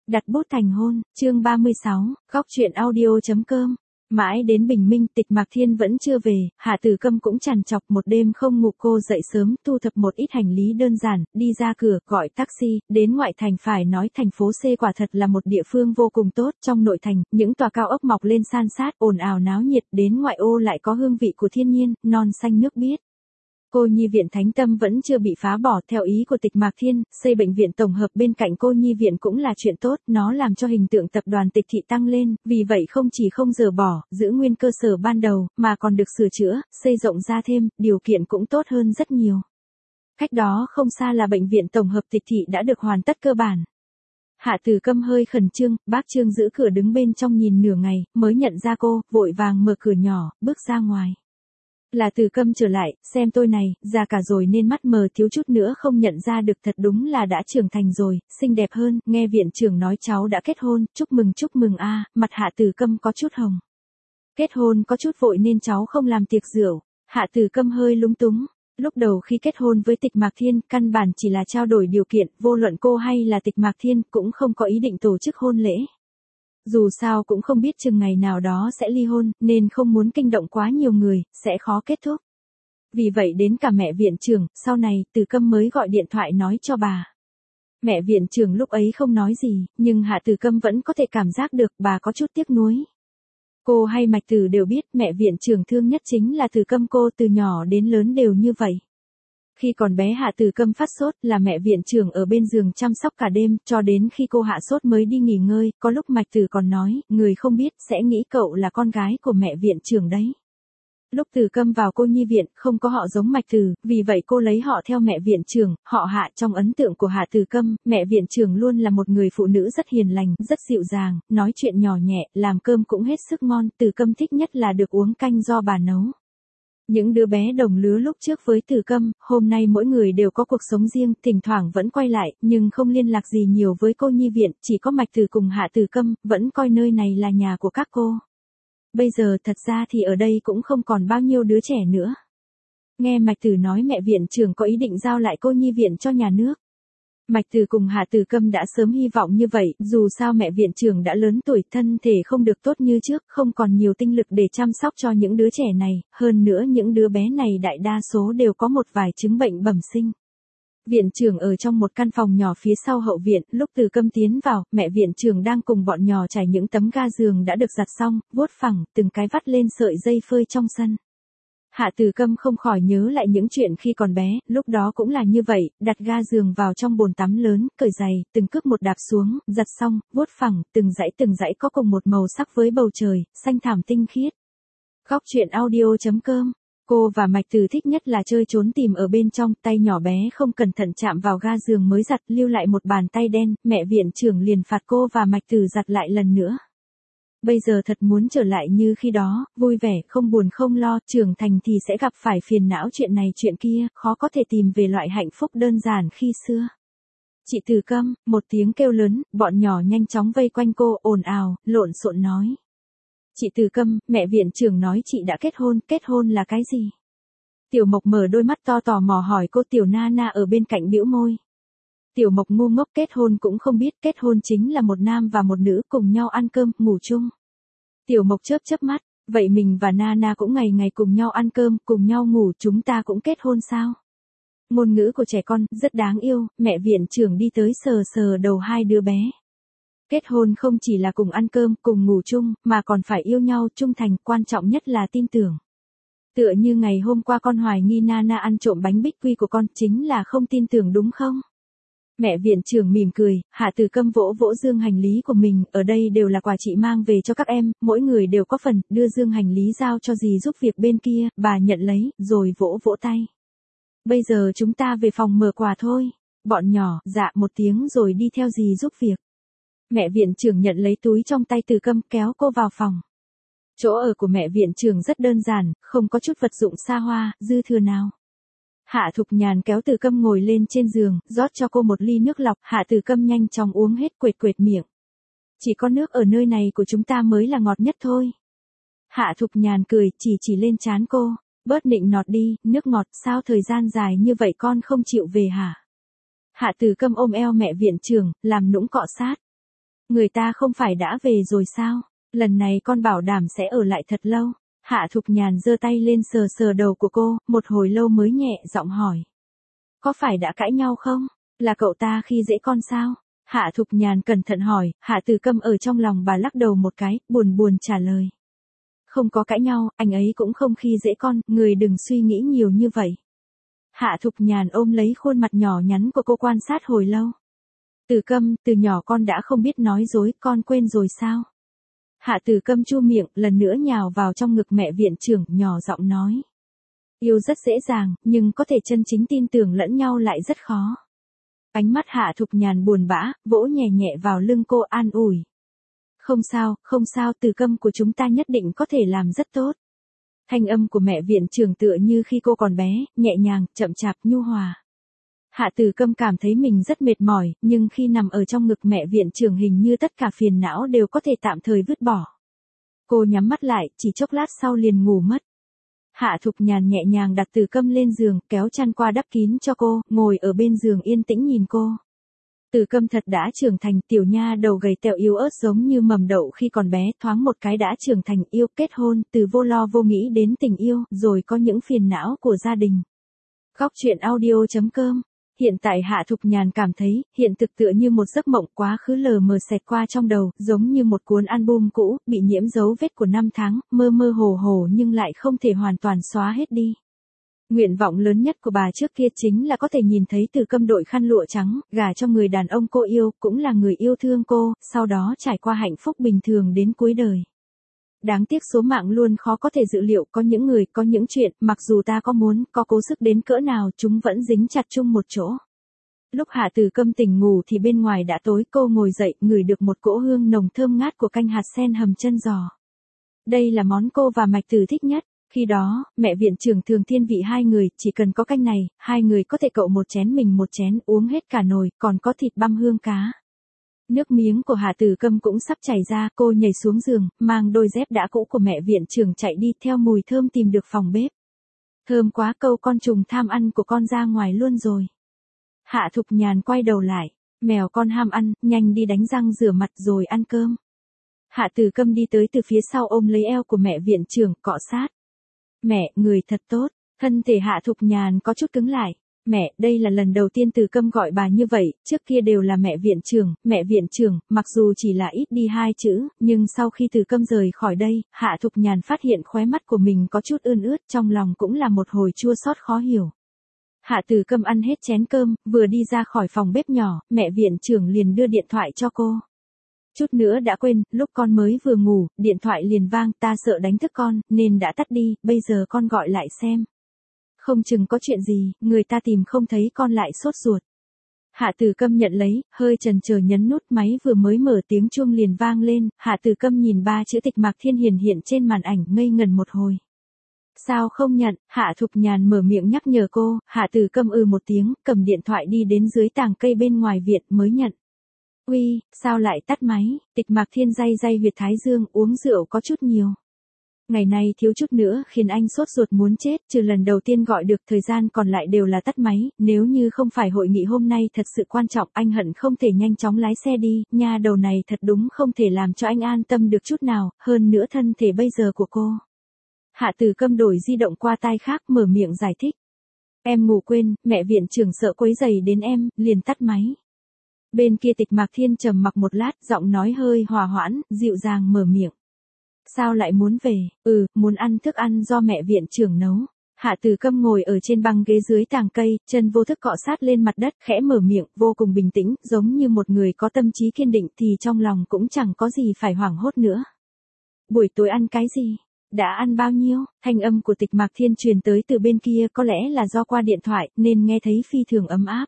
Đặt bút thành hôn, chương 36, góc chuyện audio.com. Mãi đến bình minh Tịch Mạc Thiên vẫn chưa về, Hạ Tử Câm cũng trằn trọc một đêm không ngủ. Cô dậy sớm, thu thập một ít hành lý đơn giản, đi ra cửa, gọi taxi, đến ngoại thành. Phải nói thành phố C quả thật là một địa phương vô cùng tốt. Trong nội thành, những tòa cao ốc mọc lên san sát, ồn ào náo nhiệt. Đến ngoại ô lại có hương vị của thiên nhiên, non xanh nước biếc. Cô nhi viện Thánh Tâm vẫn chưa bị phá bỏ. Theo ý của Tịch Mạc Thiên, xây bệnh viện tổng hợp bên cạnh cô nhi viện cũng là chuyện tốt, nó làm cho hình tượng tập đoàn Tịch thị tăng lên, vì vậy không chỉ không dỡ bỏ, giữ nguyên cơ sở ban đầu, mà còn được sửa chữa, xây rộng ra thêm, điều kiện cũng tốt hơn rất nhiều. Cách đó không xa là bệnh viện tổng hợp Tịch thị đã được hoàn tất cơ bản. Hạ Tử Câm hơi khẩn trương, bác Trương giữ cửa đứng bên trong nhìn nửa ngày, mới nhận ra cô, vội vàng mở cửa nhỏ, bước ra ngoài. Là Tử Câm trở lại, xem tôi này, già cả rồi nên mắt mờ thiếu chút nữa không nhận ra được, thật đúng là đã trưởng thành rồi, xinh đẹp hơn. Nghe viện trưởng nói cháu đã kết hôn, chúc mừng a. Mặt Hạ Tử Câm có chút hồng. Kết hôn có chút vội nên cháu không làm tiệc rượu. Hạ Tử Câm hơi lúng túng. Lúc đầu khi kết hôn với Tịch Mạc Thiên, căn bản chỉ là trao đổi điều kiện, vô luận cô hay là Tịch Mạc Thiên cũng không có ý định tổ chức hôn lễ. Dù sao cũng không biết chừng ngày nào đó sẽ ly hôn, nên không muốn kinh động quá nhiều người, sẽ khó kết thúc. Vì vậy đến cả mẹ viện trưởng, sau này, Tử Câm mới gọi điện thoại nói cho bà. Mẹ viện trưởng lúc ấy không nói gì, nhưng Hạ Tử Câm vẫn có thể cảm giác được bà có chút tiếc nuối. Cô hay Mạch Tử đều biết mẹ viện trưởng thương nhất chính là Tử Câm, cô từ nhỏ đến lớn đều như vậy. Khi còn bé Hạ Tử Câm phát sốt là mẹ viện trưởng ở bên giường chăm sóc cả đêm, cho đến khi cô hạ sốt mới đi nghỉ ngơi, có lúc Mạch Tử còn nói, người không biết sẽ nghĩ cậu là con gái của mẹ viện trưởng đấy. Lúc Tử Câm vào cô nhi viện, không có họ giống Mạch Tử, vì vậy cô lấy họ theo mẹ viện trưởng, họ Hạ. Trong ấn tượng của Hạ Tử Câm, mẹ viện trưởng luôn là một người phụ nữ rất hiền lành, rất dịu dàng, nói chuyện nhỏ nhẹ, làm cơm cũng hết sức ngon. Tử Câm thích nhất là được uống canh do bà nấu. Những đứa bé đồng lứa lúc trước với Tử Câm, hôm nay mỗi người đều có cuộc sống riêng, thỉnh thoảng vẫn quay lại, nhưng không liên lạc gì nhiều với cô nhi viện, chỉ có Mạch Tử cùng Hạ Tử Câm, vẫn coi nơi này là nhà của các cô. Bây giờ thật ra thì ở đây cũng không còn bao nhiêu đứa trẻ nữa. Nghe Mạch Tử nói mẹ viện trưởng có ý định giao lại cô nhi viện cho nhà nước. Mạch Tử cùng Hạ Tử Câm đã sớm hy vọng như vậy, dù sao mẹ viện trưởng đã lớn tuổi, thân thể không được tốt như trước, không còn nhiều tinh lực để chăm sóc cho những đứa trẻ này, hơn nữa những đứa bé này đại đa số đều có một vài chứng bệnh bẩm sinh. Viện trưởng ở trong một căn phòng nhỏ phía sau hậu viện, lúc Tử Câm tiến vào, mẹ viện trưởng đang cùng bọn nhỏ trải những tấm ga giường đã được giặt xong, vuốt phẳng, từng cái vắt lên sợi dây phơi trong sân. Hạ Tử Câm không khỏi nhớ lại những chuyện khi còn bé, lúc đó cũng là như vậy, đặt ga giường vào trong bồn tắm lớn, cởi giày, từng cước một đạp xuống, giặt xong, vuốt phẳng, từng dãy có cùng một màu sắc với bầu trời, xanh thẳm tinh khiết. Góc chuyện audio.com. Cô và Mạch Tử thích nhất là chơi trốn tìm ở bên trong, tay nhỏ bé không cẩn thận chạm vào ga giường mới giặt, lưu lại một bàn tay đen, mẹ viện trưởng liền phạt cô và Mạch Tử giặt lại lần nữa. Bây giờ thật muốn trở lại như khi đó, vui vẻ, không buồn không lo, trưởng thành thì sẽ gặp phải phiền não chuyện này chuyện kia, khó có thể tìm về loại hạnh phúc đơn giản khi xưa. Chị Tử Câm, một tiếng kêu lớn, bọn nhỏ nhanh chóng vây quanh cô, ồn ào, lộn xộn nói. Chị Tử Câm, mẹ viện trưởng nói chị đã kết hôn là cái gì? Tiểu Mộc mở đôi mắt to tò mò hỏi cô. Tiểu Na ở bên cạnh bĩu môi. Tiểu Mộc ngu ngốc, kết hôn cũng không biết, kết hôn chính là một nam và một nữ cùng nhau ăn cơm, ngủ chung. Tiểu Mộc chớp mắt, vậy mình và Na cũng ngày ngày cùng nhau ăn cơm, cùng nhau ngủ, chúng ta cũng kết hôn sao? Ngôn ngữ của trẻ con, rất đáng yêu, mẹ viện trưởng đi tới sờ đầu hai đứa bé. Kết hôn không chỉ là cùng ăn cơm, cùng ngủ chung, mà còn phải yêu nhau, trung thành, quan trọng nhất là tin tưởng. Tựa như ngày hôm qua con hoài nghi Na ăn trộm bánh bích quy của con, chính là không tin tưởng đúng không? Mẹ viện trưởng mỉm cười, Hạ Tử Câm vỗ dương hành lý của mình, ở đây đều là quà chị mang về cho các em, mỗi người đều có phần, đưa dương hành lý giao cho dì giúp việc bên kia, bà nhận lấy, rồi vỗ tay. Bây giờ chúng ta về phòng mở quà thôi. Bọn nhỏ, dạ một tiếng rồi đi theo dì giúp việc. Mẹ viện trưởng nhận lấy túi trong tay Tử Câm, kéo cô vào phòng. Chỗ ở của mẹ viện trưởng rất đơn giản, không có chút vật dụng xa hoa, dư thừa nào. Hạ Thục Nhàn kéo Tử Câm ngồi lên trên giường, rót cho cô một ly nước lọc, Hạ Tử Câm nhanh chóng uống hết, quệt miệng. Chỉ có nước ở nơi này của chúng ta mới là ngọt nhất thôi. Hạ Thục Nhàn cười, chỉ lên trán cô, bớt nịnh nọt đi, nước ngọt, sao thời gian dài như vậy con không chịu về hả? Hạ Tử Câm ôm eo mẹ viện trưởng, làm nũng cọ sát. Người ta không phải đã về rồi sao? Lần này con bảo đảm sẽ ở lại thật lâu. Hạ Thục Nhàn giơ tay lên sờ sờ đầu của cô, một hồi lâu mới nhẹ giọng hỏi. Có phải đã cãi nhau không? Là cậu ta khi dễ con sao? Hạ Thục Nhàn cẩn thận hỏi, Hạ Từ Câm ở trong lòng bà lắc đầu một cái, buồn buồn trả lời. Không có cãi nhau, anh ấy cũng không khi dễ con, người đừng suy nghĩ nhiều như vậy. Hạ Thục Nhàn ôm lấy khuôn mặt nhỏ nhắn của cô quan sát hồi lâu. Từ Câm, từ nhỏ con đã không biết nói dối, con quên rồi sao? Hạ Từ Câm chu miệng, lần nữa nhào vào trong ngực mẹ viện trưởng, nhỏ giọng nói. Yêu rất dễ dàng, nhưng có thể chân chính tin tưởng lẫn nhau lại rất khó. Ánh mắt Hạ Thục Nhàn buồn bã, vỗ nhẹ nhẹ vào lưng cô an ủi. Không sao, Từ Câm của chúng ta nhất định có thể làm rất tốt. Thanh âm của mẹ viện trưởng tựa như khi cô còn bé, nhẹ nhàng, chậm chạp, nhu hòa. Hạ Từ Câm cảm thấy mình rất mệt mỏi, nhưng khi nằm ở trong ngực mẹ viện trưởng hình như tất cả phiền não đều có thể tạm thời vứt bỏ. Cô nhắm mắt lại, chỉ chốc lát sau liền ngủ mất. Hạ Thục Nhàn nhẹ nhàng đặt Từ Câm lên giường, kéo chăn qua đắp kín cho cô, ngồi ở bên giường yên tĩnh nhìn cô. Từ Câm thật đã trưởng thành, tiểu nha đầu gầy tẹo yếu ớt giống như mầm đậu khi còn bé, thoáng một cái đã trưởng thành, yêu, kết hôn, từ vô lo vô nghĩ đến tình yêu, rồi có những phiền não của gia đình. Góc truyện audio.com. Hiện tại Hạ Thục Nhàn cảm thấy, hiện thực tựa như một giấc mộng, quá khứ lờ mờ xẹt qua trong đầu, giống như một cuốn album cũ, bị nhiễm dấu vết của năm tháng, mơ mơ hồ hồ nhưng lại không thể hoàn toàn xóa hết đi. Nguyện vọng lớn nhất của bà trước kia chính là có thể nhìn thấy Từ Câm đội khăn lụa trắng, gả cho người đàn ông cô yêu, cũng là người yêu thương cô, sau đó trải qua hạnh phúc bình thường đến cuối đời. Đáng tiếc số mạng luôn khó có thể dự liệu, có những người, có những chuyện, mặc dù ta có muốn, có cố sức đến cỡ nào, chúng vẫn dính chặt chung một chỗ. Lúc Hạ Từ Câm tỉnh ngủ thì bên ngoài đã tối, cô ngồi dậy, ngửi được một cỗ hương nồng thơm ngát của canh hạt sen hầm chân giò. Đây là món cô và Mạch Tử thích nhất. Khi đó, mẹ viện trưởng thường thiên vị hai người, chỉ cần có canh này, hai người có thể cậu một chén mình một chén, uống hết cả nồi, còn có thịt băm hương cá. Nước miếng của Hạ Từ Câm cũng sắp chảy ra, cô nhảy xuống giường, mang đôi dép đã cũ của mẹ viện trưởng chạy đi theo mùi thơm tìm được phòng bếp. Thơm quá, câu con trùng tham ăn của con ra ngoài luôn rồi. Hạ Thục Nhàn quay đầu lại, mèo con ham ăn, nhanh đi đánh răng rửa mặt rồi ăn cơm. Hạ Từ Câm đi tới từ phía sau ôm lấy eo của mẹ viện trưởng, cọ sát. Mẹ, người thật tốt. Thân thể Hạ Thục Nhàn có chút cứng lại. Mẹ, đây là lần đầu tiên Từ Câm gọi bà như vậy, trước kia đều là mẹ viện trưởng, mặc dù chỉ là ít đi hai chữ, nhưng sau khi Từ Câm rời khỏi đây, Hạ Thục Nhàn phát hiện khóe mắt của mình có chút ươn ướt, trong lòng cũng là một hồi chua xót khó hiểu. Hạ Từ Câm ăn hết chén cơm, vừa đi ra khỏi phòng bếp nhỏ, mẹ viện trưởng liền đưa điện thoại cho cô. Chút nữa đã quên, lúc con mới vừa ngủ, điện thoại liền vang, ta sợ đánh thức con, nên đã tắt đi, bây giờ con gọi lại xem. Không chừng có chuyện gì, người ta tìm không thấy con lại sốt ruột. Hạ Từ Câm nhận lấy, hơi chần chờ nhấn nút, máy vừa mới mở tiếng chuông liền vang lên, Hạ Từ Câm nhìn ba chữ Tịch Mạc Thiên hiển hiện trên màn ảnh, ngây ngần một hồi. Sao không nhận? Hạ Thục Nhàn mở miệng nhắc nhở cô, Hạ Từ Câm một tiếng, cầm điện thoại đi đến dưới tàng cây bên ngoài viện mới nhận. Uy, sao lại tắt máy? Tịch Mạc Thiên day day huyệt thái dương, uống rượu có chút nhiều. Ngày này thiếu chút nữa khiến anh sốt ruột muốn chết, trừ lần đầu tiên gọi được, thời gian còn lại đều là tắt máy, nếu như không phải hội nghị hôm nay thật sự quan trọng, anh hận không thể nhanh chóng lái xe đi, nha đầu này thật đúng không thể làm cho anh an tâm được chút nào, hơn nữa thân thể bây giờ của cô. Hạ Từ Câm đổi di động qua tai khác, mở miệng giải thích. Em ngủ quên, mẹ viện trưởng sợ quấy rầy đến em, liền tắt máy. Bên kia Tịch Mạc Thiên trầm mặc một lát, giọng nói hơi hòa hoãn, dịu dàng mở miệng. Sao lại muốn về? Muốn ăn thức ăn do mẹ viện trưởng nấu. Hạ Từ Câm ngồi ở trên băng ghế dưới tàng cây, chân vô thức cọ sát lên mặt đất, khẽ mở miệng, vô cùng bình tĩnh, giống như một người có tâm trí kiên định, thì trong lòng cũng chẳng có gì phải hoảng hốt nữa. Buổi tối ăn cái gì? Đã ăn bao nhiêu? Thanh âm của Tịch Mạc Thiên truyền tới từ bên kia, có lẽ là do qua điện thoại, nên nghe thấy phi thường ấm áp.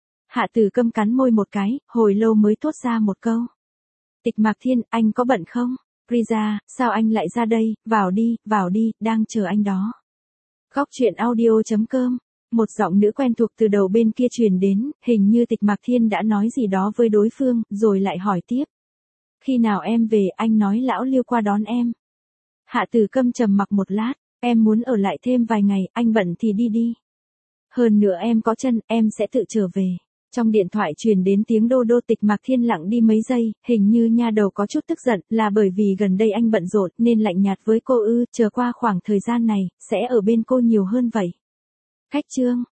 Hạ Từ Câm cắn môi một cái, hồi lâu mới thốt ra một câu. Tịch Mạc Thiên, anh có bận không? Riza, sao anh lại ra đây? Vào đi, đang chờ anh đó. Góc truyện audio.com. Một giọng nữ quen thuộc từ đầu bên kia truyền đến, hình như Tịch Mạc Thiên đã nói gì đó với đối phương, rồi lại hỏi tiếp. Khi nào em về, anh nói lão Liêu qua đón em. Hạ Từ Câm trầm mặc một lát, em muốn ở lại thêm vài ngày, anh bận thì đi đi. Hơn nữa em có chân, em sẽ tự trở về. Trong điện thoại truyền đến tiếng đô đô. Tịch Mạc Thiên lặng đi mấy giây, hình như nha đầu có chút tức giận, là bởi vì gần đây anh bận rộn nên lạnh nhạt với cô ư, chờ qua khoảng thời gian này, sẽ ở bên cô nhiều hơn vậy. Khách Trương,